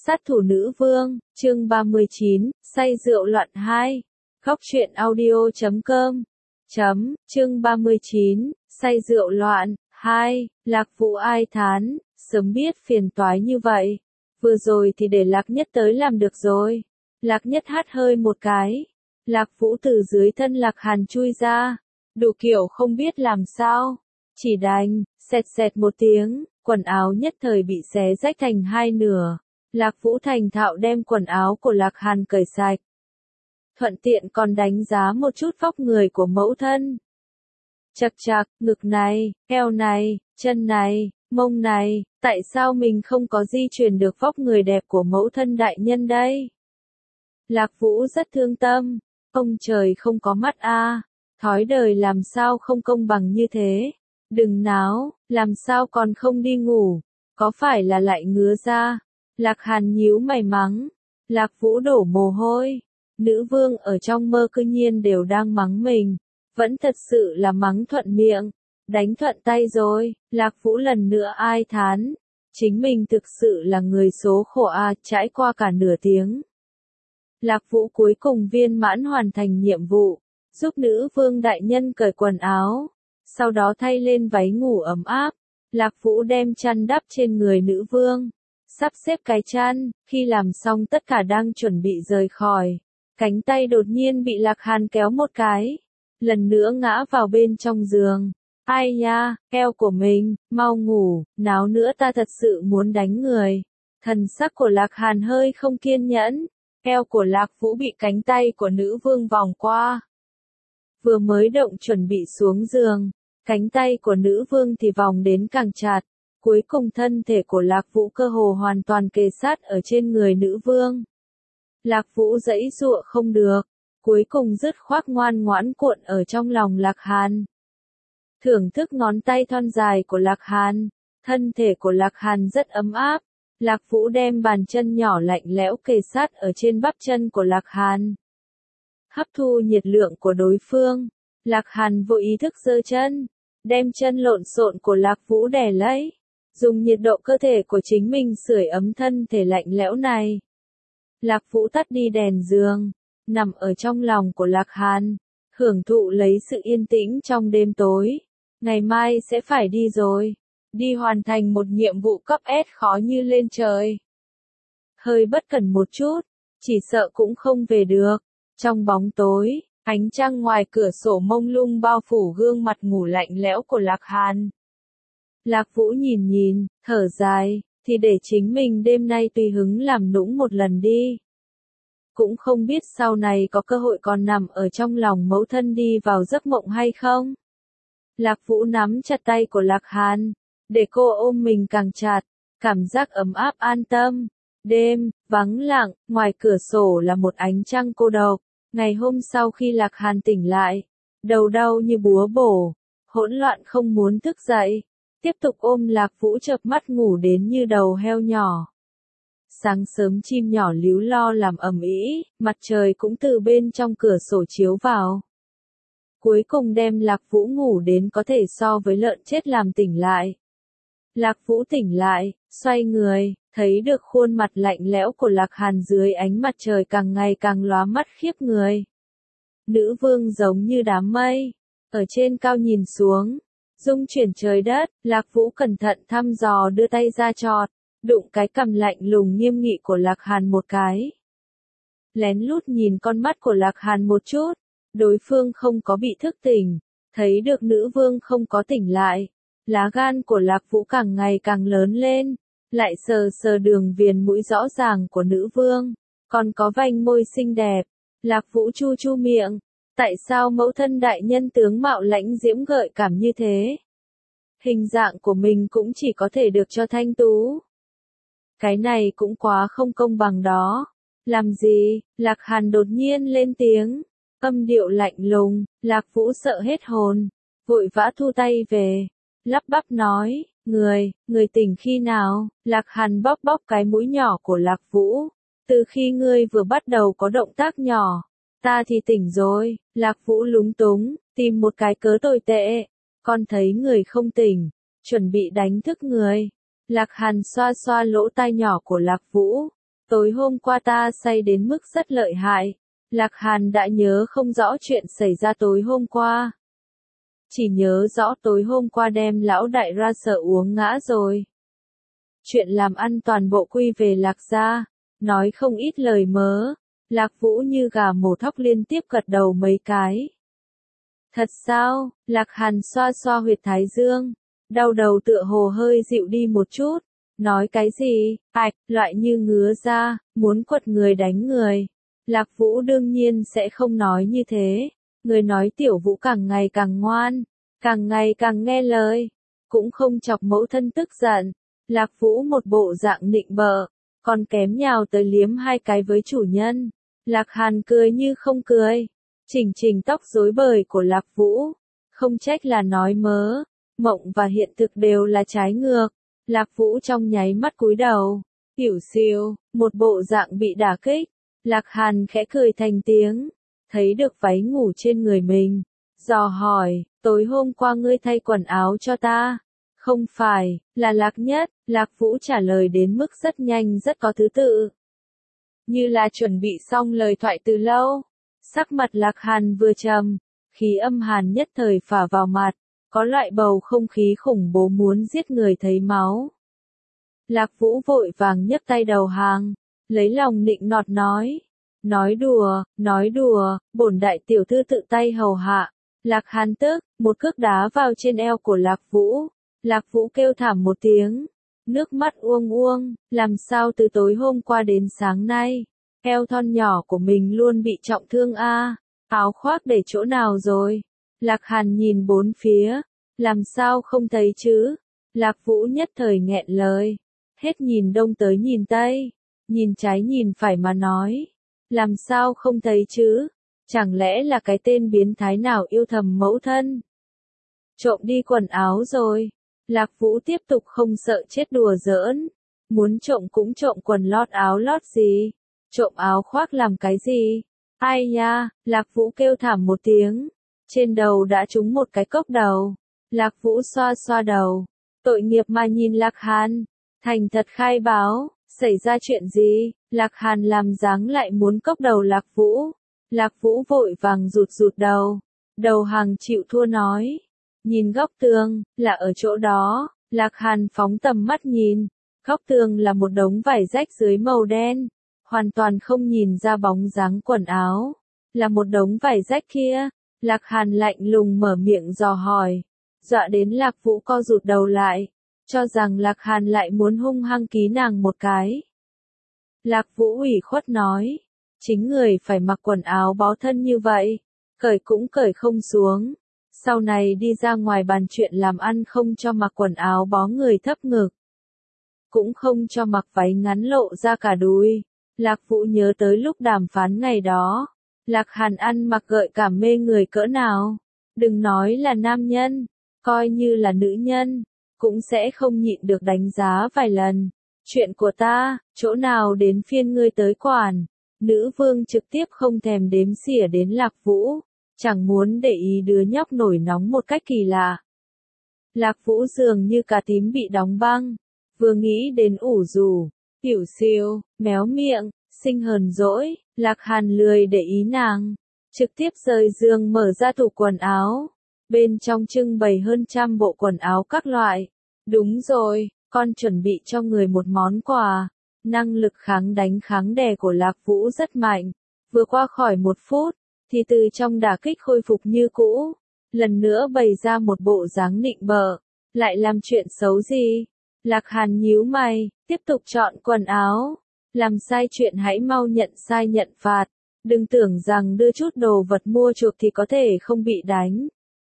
Sát thủ nữ vương, chương 39, say rượu loạn 2. Góc truyện audio.com. Chương 39, say rượu loạn 2. Lạc Vũ ai thán, sớm biết phiền toái như vậy. Vừa rồi thì để Lạc Nhất tới làm được rồi. Lạc Nhất hắt hơi một cái. Lạc Vũ từ dưới thân Lạc Hàn chui ra. Đủ kiểu không biết làm sao. Chỉ đành, xẹt xẹt một tiếng, quần áo nhất thời bị xé rách thành hai nửa. Lạc Vũ thành thạo đem quần áo của Lạc Hàn cởi sạch. Thuận tiện còn đánh giá một chút vóc người của mẫu thân. Chật chạc, ngực này, eo này, chân này, mông này, tại sao mình không có di truyền được vóc người đẹp của mẫu thân đại nhân đây? Lạc Vũ rất thương tâm, ông trời không có mắt a, thói đời làm sao không công bằng như thế. Đừng náo, làm sao còn không đi ngủ, có phải là lại ngứa ra? Lạc Hàn nhíu mày mắng. Lạc Vũ đổ mồ hôi. Nữ vương ở trong mơ cư nhiên đều đang mắng mình. Vẫn thật sự là mắng thuận miệng. Đánh thuận tay rồi. Lạc Vũ lần nữa ai thán. Chính mình thực sự là người số khổ a, trải qua cả nửa tiếng. Lạc Vũ cuối cùng viên mãn hoàn thành nhiệm vụ. Giúp nữ vương đại nhân cởi quần áo. Sau đó thay lên váy ngủ ấm áp. Lạc Vũ đem chăn đắp trên người nữ vương. Sắp xếp cái chăn, khi làm xong tất cả đang chuẩn bị rời khỏi. Cánh tay đột nhiên bị Lạc Hàn kéo một cái. Lần nữa ngã vào bên trong giường. Ai nha, eo của mình, mau ngủ, náo nữa ta thật sự muốn đánh người. Thần sắc của Lạc Hàn hơi không kiên nhẫn. Eo của Lạc Vũ bị cánh tay của nữ vương vòng qua. Vừa mới động chuẩn bị xuống giường, cánh tay của nữ vương thì vòng đến càng chặt. Cuối cùng thân thể của Lạc Vũ cơ hồ hoàn toàn kề sát ở trên người nữ vương. Lạc Vũ giãy giụa không được, cuối cùng dứt khoát ngoan ngoãn cuộn ở trong lòng Lạc Hàn. Thưởng thức ngón tay thon dài của Lạc Hàn, thân thể của Lạc Hàn rất ấm áp. Lạc Vũ đem bàn chân nhỏ lạnh lẽo kề sát ở trên bắp chân của Lạc Hàn. Hấp thu nhiệt lượng của đối phương, Lạc Hàn vô ý thức giơ chân, đem chân lộn xộn của Lạc Vũ đè lấy. Dùng nhiệt độ cơ thể của chính mình sưởi ấm thân thể lạnh lẽo này. Lạc Vũ tắt đi đèn giường, nằm ở trong lòng của Lạc Hàn, hưởng thụ lấy sự yên tĩnh trong đêm tối. Ngày mai sẽ phải đi rồi, đi hoàn thành một nhiệm vụ cấp S khó như lên trời. Hơi bất cẩn một chút, chỉ sợ cũng không về được. Trong bóng tối, ánh trăng ngoài cửa sổ mông lung bao phủ gương mặt ngủ lạnh lẽo của Lạc Hàn. Lạc Vũ nhìn nhìn, thở dài, thì để chính mình đêm nay tùy hứng làm nũng một lần đi. Cũng không biết sau này có cơ hội còn nằm ở trong lòng mẫu thân đi vào giấc mộng hay không. Lạc Vũ nắm chặt tay của Lạc Hàn, để cô ôm mình càng chặt, cảm giác ấm áp an tâm. Đêm, vắng lặng, ngoài cửa sổ là một ánh trăng cô độc. Ngày hôm sau khi Lạc Hàn tỉnh lại, đầu đau như búa bổ, hỗn loạn không muốn thức dậy. Tiếp tục ôm Lạc Vũ chợp mắt ngủ đến như đầu heo nhỏ. Sáng sớm chim nhỏ líu lo làm ầm ĩ, mặt trời cũng từ bên trong cửa sổ chiếu vào. Cuối cùng đem Lạc Vũ ngủ đến có thể so với lợn chết làm tỉnh lại. Lạc Vũ tỉnh lại, xoay người, thấy được khuôn mặt lạnh lẽo của Lạc Hàn dưới ánh mặt trời càng ngày càng lóa mắt khiếp người. Nữ vương giống như đám mây, ở trên cao nhìn xuống. Dung chuyển trời đất, Lạc Vũ cẩn thận thăm dò đưa tay ra chọt, đụng cái cằm lạnh lùng nghiêm nghị của Lạc Hàn một cái. Lén lút nhìn con mắt của Lạc Hàn một chút, đối phương không có bị thức tỉnh, thấy được nữ vương không có tỉnh lại. Lá gan của Lạc Vũ càng ngày càng lớn lên, lại sờ sờ đường viền mũi rõ ràng của nữ vương, còn có vành môi xinh đẹp. Lạc Vũ chu chu miệng. Tại sao mẫu thân đại nhân tướng mạo lãnh diễm gợi cảm như thế? Hình dạng của mình cũng chỉ có thể được cho thanh tú. Cái này cũng quá không công bằng đó. Làm gì? Lạc Hàn đột nhiên lên tiếng. Âm điệu lạnh lùng, Lạc Vũ sợ hết hồn. Vội vã thu tay về. Lắp bắp nói, người tỉnh khi nào? Lạc Hàn bóp bóp cái mũi nhỏ của Lạc Vũ. Từ khi ngươi vừa bắt đầu có động tác nhỏ. Ta thì tỉnh rồi. Lạc Vũ lúng túng, tìm một cái cớ tồi tệ. Con thấy người không tỉnh, chuẩn bị đánh thức người. Lạc Hàn xoa xoa lỗ tai nhỏ của Lạc Vũ. tối hôm qua ta say đến mức rất lợi hại. Lạc Hàn đã nhớ không rõ chuyện xảy ra tối hôm qua. Chỉ nhớ rõ tối hôm qua đem lão đại ra sợ uống ngã rồi. Chuyện làm ăn toàn bộ quy về Lạc gia, nói không ít lời mớ. Lạc Vũ như gà mổ thóc liên tiếp gật đầu mấy cái. Thật sao? Lạc Hàn xoa xoa huyệt thái dương, đau đầu tựa hồ hơi dịu đi một chút. Nói cái gì? Loại như ngứa ra, muốn quật người đánh người. Lạc Vũ đương nhiên sẽ không nói như thế. Người nói Tiểu Vũ càng ngày càng ngoan, càng ngày càng nghe lời, cũng không chọc mẫu thân tức giận. Lạc Vũ một bộ dạng nịnh bợ, còn kém nhào tới liếm hai cái với chủ nhân. Lạc Hàn cười như không cười, chỉnh tóc rối bời của Lạc Vũ, không trách là nói mớ, mộng và hiện thực đều là trái ngược. Lạc Vũ trong nháy mắt cúi đầu, hiểu xìu, một bộ dạng bị đả kích. Lạc Hàn khẽ cười thành tiếng, thấy được váy ngủ trên người mình, dò hỏi, tối hôm qua ngươi thay quần áo cho ta. Không phải, là Lạc Nhất. Lạc Vũ trả lời đến mức rất nhanh rất có thứ tự. Như là chuẩn bị xong lời thoại từ lâu. Sắc mặt Lạc Hàn vừa trầm, khí âm hàn nhất thời phả vào mặt, có loại bầu không khí khủng bố muốn giết người thấy máu. Lạc Vũ vội vàng nhấc tay đầu hàng, lấy lòng nịnh nọt nói đùa, bổn đại tiểu thư tự tay hầu hạ. Lạc Hàn tức, một cước đá vào trên eo của Lạc Vũ. Lạc Vũ kêu thảm một tiếng, nước mắt uông, làm sao từ tối hôm qua đến sáng nay, eo thon nhỏ của mình luôn bị trọng thương a. Áo khoác để chỗ nào rồi? Lạc Hàn nhìn bốn phía, làm sao không thấy chứ? Lạc Vũ nhất thời nghẹn lời, hết nhìn đông tới nhìn tây, nhìn trái nhìn phải mà nói, làm sao không thấy chứ? Chẳng lẽ là cái tên biến thái nào yêu thầm mẫu thân? Trộm đi quần áo rồi. Lạc Vũ tiếp tục không sợ chết đùa giỡn, muốn trộm cũng trộm quần lót áo lót gì, trộm áo khoác làm cái gì? Ai nha, Lạc Vũ kêu thảm một tiếng, trên đầu đã trúng một cái cốc đầu. Lạc Vũ xoa xoa đầu, tội nghiệp mà nhìn Lạc Hàn, thành thật khai báo, xảy ra chuyện gì? Lạc Hàn làm dáng lại muốn cốc đầu Lạc Vũ. Lạc Vũ vội vàng rụt đầu hàng chịu thua nói. Nhìn góc tường, là ở chỗ đó. Lạc Hàn phóng tầm mắt nhìn, góc tường là một đống vải rách dưới màu đen, hoàn toàn không nhìn ra bóng dáng quần áo, là một đống vải rách kia. Lạc Hàn lạnh lùng mở miệng dò hỏi, dọa đến Lạc Vũ co rụt đầu lại, cho rằng Lạc Hàn lại muốn hung hăng ký nàng một cái. Lạc Vũ ủy khuất nói, chính người phải mặc quần áo bó thân như vậy, cởi cũng cởi không xuống. Sau này đi ra ngoài bàn chuyện làm ăn không cho mặc quần áo bó người thấp ngực, cũng không cho mặc váy ngắn lộ ra cả đùi. Lạc Vũ nhớ tới lúc đàm phán ngày đó, Lạc Hàn ăn mặc gợi cảm mê người cỡ nào, đừng nói là nam nhân, coi như là nữ nhân, cũng sẽ không nhịn được đánh giá vài lần. Chuyện của ta, chỗ nào đến phiên ngươi tới quản? Nữ vương trực tiếp không thèm đếm xỉa đến Lạc Vũ, chẳng muốn để ý đứa nhóc nổi nóng một cách kỳ lạ. Lạc Vũ dường như cà tím bị đóng băng, vừa nghĩ đến ủ rủ, hiểu xìu, méo miệng, sinh hờn dỗi. Lạc Hàn lười để ý nàng, trực tiếp rời giường mở ra tủ quần áo, bên trong trưng bày hơn 100 bộ quần áo các loại. Đúng rồi, con chuẩn bị cho người một món quà. Năng lực kháng đánh kháng đè của Lạc Vũ rất mạnh, vừa qua khỏi 1 phút, thì từ trong đả kích khôi phục như cũ, lần nữa bày ra một bộ dáng nịnh bợ, lại làm chuyện xấu gì? Lạc Hàn nhíu mày, tiếp tục chọn quần áo, làm sai chuyện hãy mau nhận sai nhận phạt, đừng tưởng rằng đưa chút đồ vật mua chuộc thì có thể không bị đánh.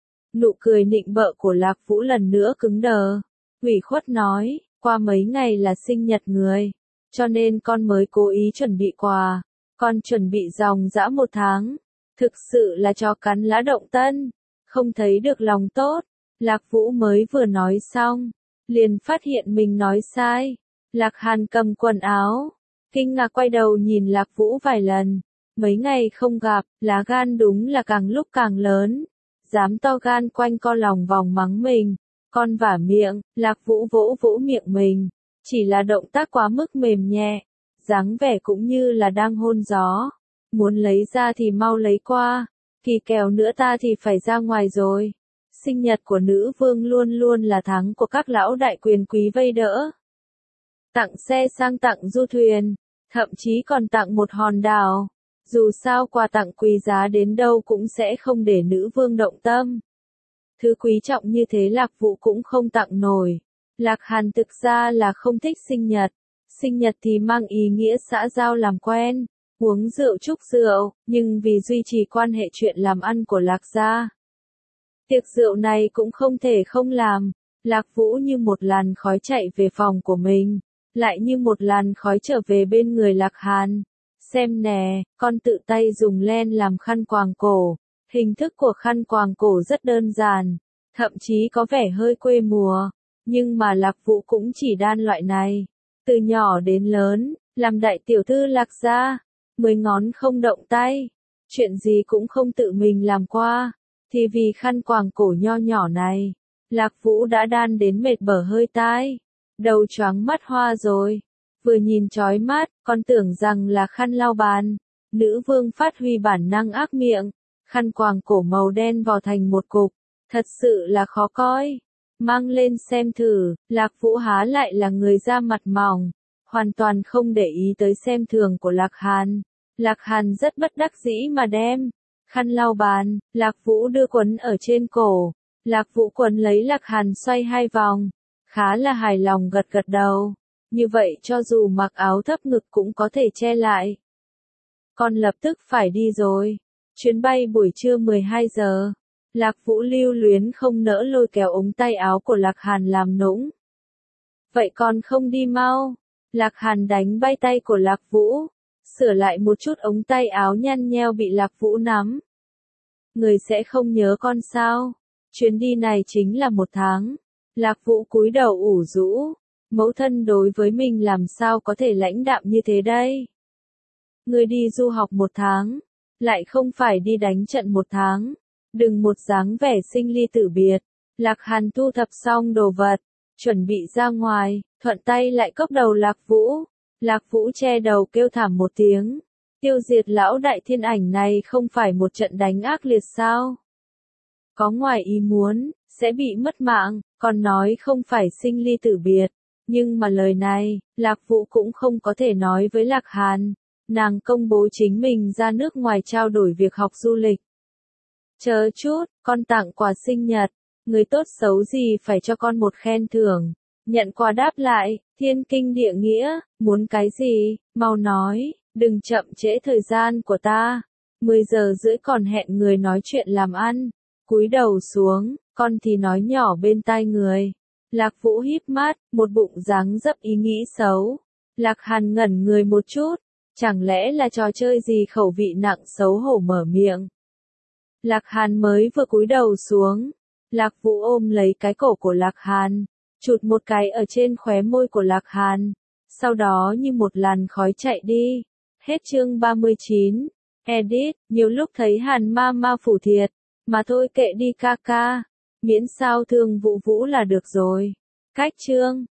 Nụ cười nịnh bợ của Lạc Vũ lần nữa cứng đờ, ủy khuất nói, qua mấy ngày là sinh nhật người, cho nên con mới cố ý chuẩn bị quà, con chuẩn bị dòng dã 1 tháng. Thực sự là chó cắn lá động tân, không thấy được lòng tốt. Lạc Vũ mới vừa nói xong, liền phát hiện mình nói sai. Lạc Hàn cầm quần áo, kinh ngạc quay đầu nhìn Lạc Vũ vài lần. Mấy ngày không gặp, lá gan đúng là càng lúc càng lớn. Dám to gan quanh co lòng vòng mắng mình. Con vả miệng, Lạc Vũ vỗ vỗ miệng mình. Chỉ là động tác quá mức mềm nhẹ. dáng vẻ cũng như là đang hôn gió. Muốn lấy ra thì mau lấy qua, kỳ kèo nữa ta thì phải ra ngoài rồi. Sinh nhật của nữ vương luôn luôn là tháng của các lão đại quyền quý vây đỡ. Tặng xe sang tặng du thuyền, thậm chí còn tặng một hòn đảo. Dù sao quà tặng quý giá đến đâu cũng sẽ không để nữ vương động tâm. Thứ quý trọng như thế Lạc Vũ cũng không tặng nổi. Lạc Hàn thực ra là không thích sinh nhật. Sinh nhật thì mang ý nghĩa xã giao làm quen, uống rượu chúc rượu, nhưng vì duy trì quan hệ chuyện làm ăn của Lạc gia, tiệc rượu này cũng không thể không làm. Lạc Vũ như một làn khói chạy về phòng của mình, lại như một làn khói trở về bên người Lạc Hàn. Xem nè, con tự tay dùng len làm khăn quàng cổ. Hình thức của khăn quàng cổ rất đơn giản, thậm chí có vẻ hơi quê mùa, nhưng mà Lạc Vũ cũng chỉ đan loại này. Từ nhỏ đến lớn, làm đại tiểu thư Lạc gia, 10 ngón không động tay, chuyện gì cũng không tự mình làm qua, thì vì khăn quàng cổ nho nhỏ này, Lạc Vũ đã đan đến mệt bở hơi tai, đầu choáng mắt hoa rồi. Vừa nhìn chói mắt, con tưởng rằng là khăn lau bàn. Nữ vương phát huy bản năng ác miệng, khăn quàng cổ màu đen vò thành một cục, thật sự là khó coi. Mang lên xem thử, Lạc Vũ há lại là người da mặt mỏng, hoàn toàn không để ý tới xem thường của Lạc Hàn. Lạc Hàn rất bất đắc dĩ mà đem khăn lau bàn, Lạc Vũ đưa quấn ở trên cổ. Lạc Vũ quấn lấy Lạc Hàn xoay 2 vòng, khá là hài lòng gật gật đầu. Như vậy cho dù mặc áo thấp ngực cũng có thể che lại. Con lập tức phải đi rồi. Chuyến bay buổi trưa 12 giờ. Lạc Vũ lưu luyến không nỡ lôi kéo ống tay áo của Lạc Hàn làm nũng. Vậy con không đi mau. Lạc Hàn đánh bay tay của Lạc Vũ, sửa lại một chút ống tay áo nhăn nheo bị Lạc Vũ nắm. Người sẽ không nhớ con sao? Chuyến đi này chính là 1 tháng. Lạc Vũ cúi đầu ủ rũ. Mẫu thân đối với mình làm sao có thể lãnh đạm như thế đây? Người đi du học 1 tháng, lại không phải đi đánh trận 1 tháng. Đừng một dáng vẻ sinh ly tử biệt. Lạc Hàn thu thập xong đồ vật, chuẩn bị ra ngoài, thuận tay lại cốc đầu Lạc Vũ. Lạc Vũ che đầu kêu thảm một tiếng. Tiêu diệt lão đại thiên ảnh này không phải một trận đánh ác liệt sao? Có ngoài ý muốn, sẽ bị mất mạng, còn nói không phải sinh ly tử biệt. Nhưng mà lời này, Lạc Vũ cũng không có thể nói với Lạc Hàn. Nàng công bố chính mình ra nước ngoài trao đổi việc học du lịch. Chờ chút, con tặng quà sinh nhật, người tốt xấu gì phải cho con một khen thưởng. Nhận quà đáp lại, thiên kinh địa nghĩa, muốn cái gì, mau nói, đừng chậm trễ thời gian của ta. 10 giờ rưỡi còn hẹn người nói chuyện làm ăn. Cúi đầu xuống, con thì nói nhỏ bên tai người. Lạc Vũ híp mắt, một bụng dáng dấp ý nghĩ xấu. Lạc Hàn ngẩn người một chút, chẳng lẽ là trò chơi gì khẩu vị nặng xấu hổ mở miệng. Lạc Hàn mới vừa cúi đầu xuống, Lạc Vũ ôm lấy cái cổ của Lạc Hàn, chụt một cái ở trên khóe môi của Lạc Hàn, sau đó như một làn khói chạy đi. Hết chương 39. Edit, nhiều lúc thấy Hàn ma phủ thiệt, mà thôi kệ đi ca ca, miễn sao thương Vũ Vũ là được rồi. Cách chương